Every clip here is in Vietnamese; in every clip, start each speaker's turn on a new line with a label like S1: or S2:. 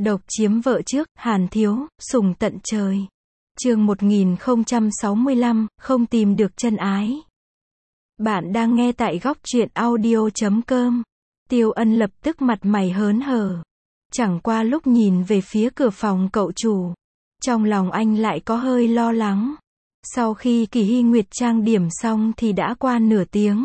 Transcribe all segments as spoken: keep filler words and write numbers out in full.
S1: Độc chiếm vợ trước, Hàn Thiếu, sủng tận trời. Chương một nghìn không trăm sáu mươi lăm, không tìm được chân ái. Bạn đang nghe tại góc truyện audio chấm com. Tiêu Ân lập tức mặt mày hớn hở. Chẳng qua lúc nhìn về phía cửa phòng cậu chủ, trong lòng anh lại có hơi lo lắng. Sau khi Kỳ Hy Nguyệt trang điểm xong thì đã qua nửa tiếng.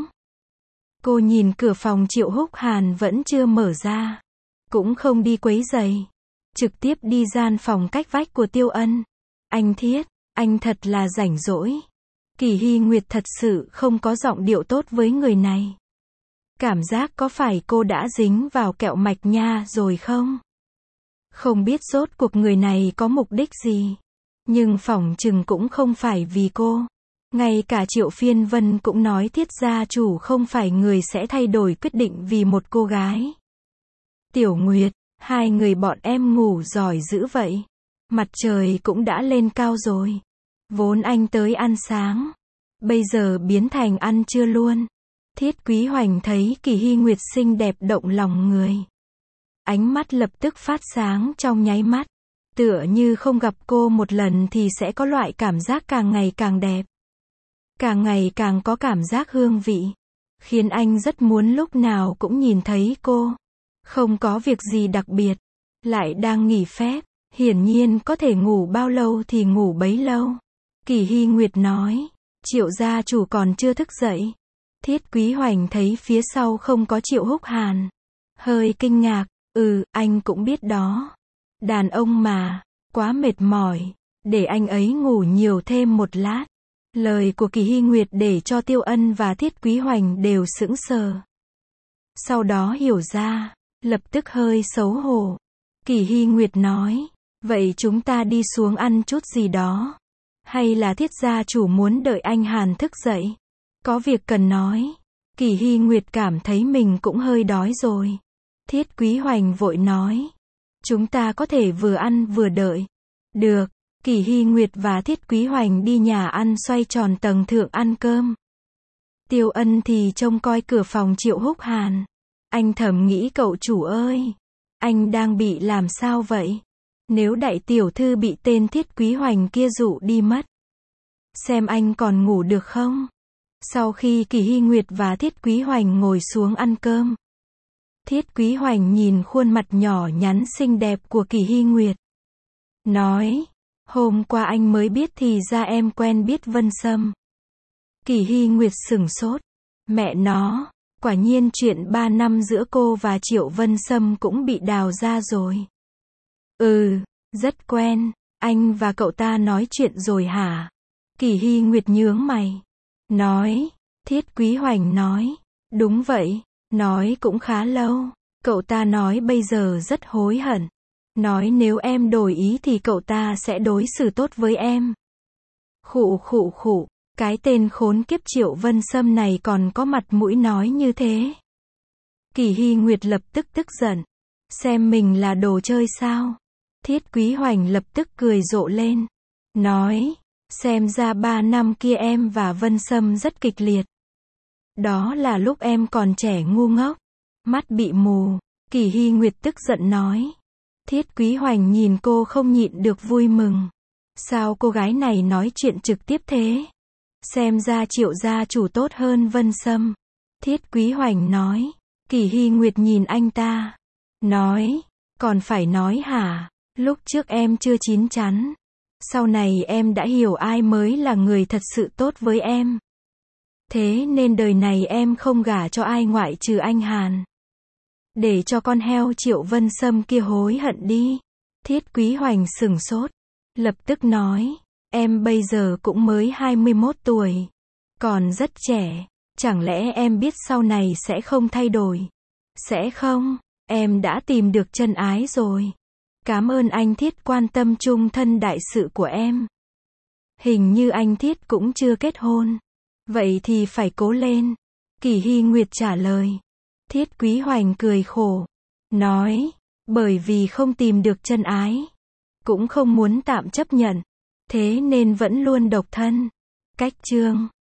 S1: Cô nhìn cửa phòng Triệu Húc Hàn vẫn chưa mở ra, cũng không đi quấy rầy, trực tiếp đi gian phòng cách vách của Tiêu Ân. Anh Thiết, anh thật là rảnh rỗi. Kỳ Hy Nguyệt thật sự không có giọng điệu tốt với người này. Cảm giác có phải cô đã dính vào kẹo mạch nha rồi không? Không biết rốt cuộc người này có mục đích gì. Nhưng phỏng chừng cũng không phải vì cô. Ngay cả Triệu Phiên Vân cũng nói Thiết gia chủ không phải người sẽ thay đổi quyết định vì một cô gái. Tiểu Nguyệt, hai người bọn em ngủ giỏi dữ vậy. Mặt trời cũng đã lên cao rồi. Vốn anh tới ăn sáng, bây giờ biến thành ăn trưa luôn. Thiết Quý Hoành thấy Kỳ Hy Nguyệt xinh đẹp động lòng người. Ánh mắt lập tức phát sáng trong nháy mắt. Tựa như không gặp cô một lần thì sẽ có loại cảm giác càng ngày càng đẹp. Càng ngày càng có cảm giác hương vị. Khiến anh rất muốn lúc nào cũng nhìn thấy cô. Không có việc gì đặc biệt. Lại đang nghỉ phép. Hiển nhiên có thể ngủ bao lâu thì ngủ bấy lâu. Kỳ Hy Nguyệt nói. Triệu gia chủ còn chưa thức dậy. Thiết Quý Hoành thấy phía sau không có Triệu Húc Hàn. Hơi kinh ngạc. Ừ, anh cũng biết đó. Đàn ông mà, quá mệt mỏi. Để anh ấy ngủ nhiều thêm một lát. Lời của Kỳ Hy Nguyệt để cho Tiêu Ân và Thiết Quý Hoành đều sững sờ. Sau đó hiểu ra, lập tức hơi xấu hổ. Kỳ Hy Nguyệt nói, vậy chúng ta đi xuống ăn chút gì đó. Hay là Thiết gia chủ muốn đợi anh Hàn thức dậy? Có việc cần nói. Kỳ Hy Nguyệt cảm thấy mình cũng hơi đói rồi. Thiết Quý Hoành vội nói, chúng ta có thể vừa ăn vừa đợi. Được. Kỳ Hy Nguyệt và Thiết Quý Hoành đi nhà ăn xoay tròn tầng thượng ăn cơm. Tiêu Ân thì trông coi cửa phòng Triệu Húc Hàn. Anh thầm nghĩ cậu chủ ơi, anh đang bị làm sao vậy? Nếu đại tiểu thư bị tên Thiết Quý Hoành kia dụ đi mất, xem anh còn ngủ được không? Sau khi Kỳ Hy Nguyệt và Thiết Quý Hoành ngồi xuống ăn cơm, Thiết Quý Hoành nhìn khuôn mặt nhỏ nhắn xinh đẹp của Kỳ Hy Nguyệt. Nói, hôm qua anh mới biết thì ra em quen biết Vân Sâm. Kỳ Hy Nguyệt sửng sốt. Mẹ nó, quả nhiên chuyện ba năm giữa cô và Triệu Vân Sâm cũng bị đào ra rồi. Ừ, rất quen. Anh và cậu ta nói chuyện rồi hả? Kỳ Hy Nguyệt nhướng mày. Nói, Thiết Quý Hoành nói. Đúng vậy, nói cũng khá lâu. Cậu ta nói bây giờ rất hối hận. Nói nếu em đổi ý thì cậu ta sẽ đối xử tốt với em. Khụ khụ khụ, cái tên khốn kiếp Triệu Vân Sâm này còn có mặt mũi nói như thế. Kỳ Hy Nguyệt lập tức tức giận. Xem mình là đồ chơi sao? Thiết Quý Hoành lập tức cười rộ lên. Nói, xem ra ba năm kia em và Vân Sâm rất kịch liệt. Đó là lúc em còn trẻ ngu ngốc, mắt bị mù. Kỳ Hy Nguyệt tức giận nói. Thiết Quý Hoành nhìn cô không nhịn được vui mừng. Sao cô gái này nói chuyện trực tiếp thế? Xem ra Triệu gia chủ tốt hơn Vân Sâm. Thiết Quý Hoành nói. Kỳ Hy Nguyệt nhìn anh ta. Nói, còn phải nói hả? Lúc trước em chưa chín chắn. Sau này em đã hiểu ai mới là người thật sự tốt với em. Thế nên đời này em không gả cho ai ngoại trừ anh Hàn. Để cho con heo Triệu Vân Sâm kia hối hận đi. Thiết Quý Hoành sửng sốt. Lập tức nói, em bây giờ cũng mới hai mươi mốt tuổi. Còn rất trẻ. Chẳng lẽ em biết sau này sẽ không thay đổi? Sẽ không, em đã tìm được chân ái rồi. Cảm ơn anh Thiết quan tâm chung thân đại sự của em. Hình như anh Thiết cũng chưa kết hôn. Vậy thì phải cố lên. Kỳ Hy Nguyệt trả lời. Thiết Quý Hoành cười khổ. Nói, bởi vì không tìm được chân ái. Cũng không muốn tạm chấp nhận. Thế nên vẫn luôn độc thân. Cách chương.